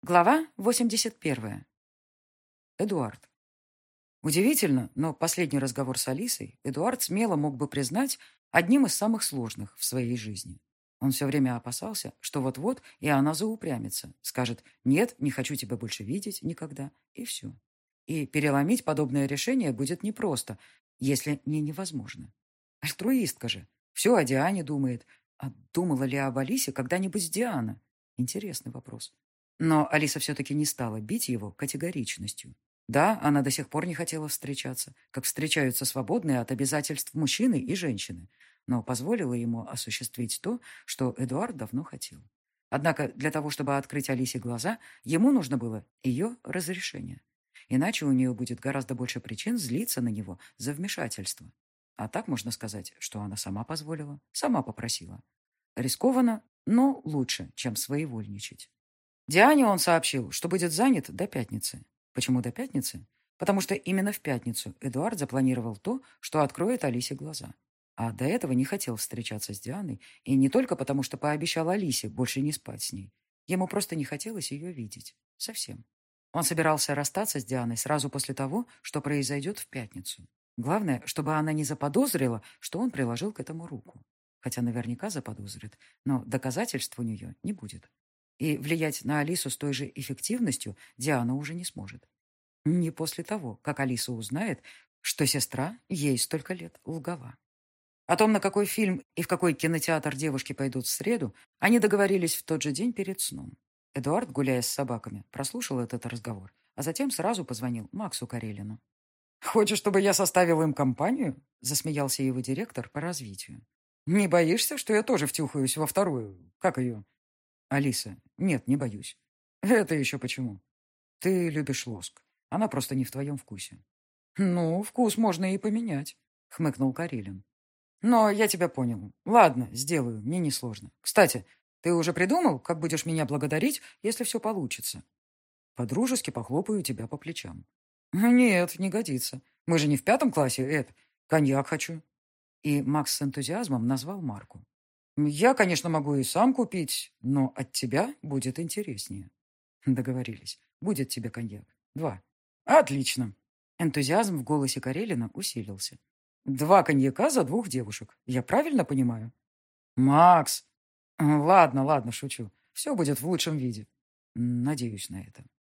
Глава 81. Эдуард. Удивительно, но последний разговор с Алисой Эдуард смело мог бы признать одним из самых сложных в своей жизни. Он все время опасался, что вот-вот и она заупрямится, скажет «нет, не хочу тебя больше видеть никогда», и все. И переломить подобное решение будет непросто, если не невозможно. Альтруистка же. Все о Диане думает. А думала ли об Алисе когда-нибудь Диана? Интересный вопрос. Но Алиса все-таки не стала бить его категоричностью. Да, она до сих пор не хотела встречаться, как встречаются свободные от обязательств мужчины и женщины, но позволила ему осуществить то, что Эдуард давно хотел. Однако для того, чтобы открыть Алисе глаза, ему нужно было ее разрешение. Иначе у нее будет гораздо больше причин злиться на него за вмешательство. А так можно сказать, что она сама позволила, сама попросила. Рискованно, но лучше, чем своевольничать. Диане он сообщил, что будет занят до пятницы. Почему до пятницы? Потому что именно в пятницу Эдуард запланировал то, что откроет Алисе глаза. А до этого не хотел встречаться с Дианой, и не только потому, что пообещал Алисе больше не спать с ней. Ему просто не хотелось ее видеть. Совсем. Он собирался расстаться с Дианой сразу после того, что произойдет в пятницу. Главное, чтобы она не заподозрила, что он приложил к этому руку. Хотя наверняка заподозрит, но доказательств у нее не будет. И влиять на Алису с той же эффективностью Диана уже не сможет. Не после того, как Алиса узнает, что сестра ей столько лет лгала. О том, на какой фильм и в какой кинотеатр девушки пойдут в среду, они договорились в тот же день перед сном. Эдуард, гуляя с собаками, прослушал этот разговор, а затем сразу позвонил Максу Карелину. «Хочешь, чтобы я составил им компанию?» — засмеялся его директор по развитию. «Не боишься, что я тоже втюхаюсь во вторую? Как ее?» «Алиса, нет, не боюсь». «Это еще почему?» «Ты любишь лоск. Она просто не в твоем вкусе». «Ну, вкус можно и поменять», — хмыкнул Карелин. «Но я тебя понял. Ладно, сделаю, мне несложно. Кстати, ты уже придумал, как будешь меня благодарить, если все получится?» «По-дружески похлопаю тебя по плечам». «Нет, не годится. Мы же не в 5 классе, Эд. Коньяк хочу». И Макс с энтузиазмом назвал марку. «Я, конечно, могу и сам купить, но от тебя будет интереснее». Договорились. Будет тебе коньяк. 2. Отлично. Энтузиазм в голосе Карелина усилился. 2 коньяка за 2 девушек. Я правильно понимаю? Макс. Ладно, ладно, шучу. Все будет в лучшем виде. Надеюсь на это.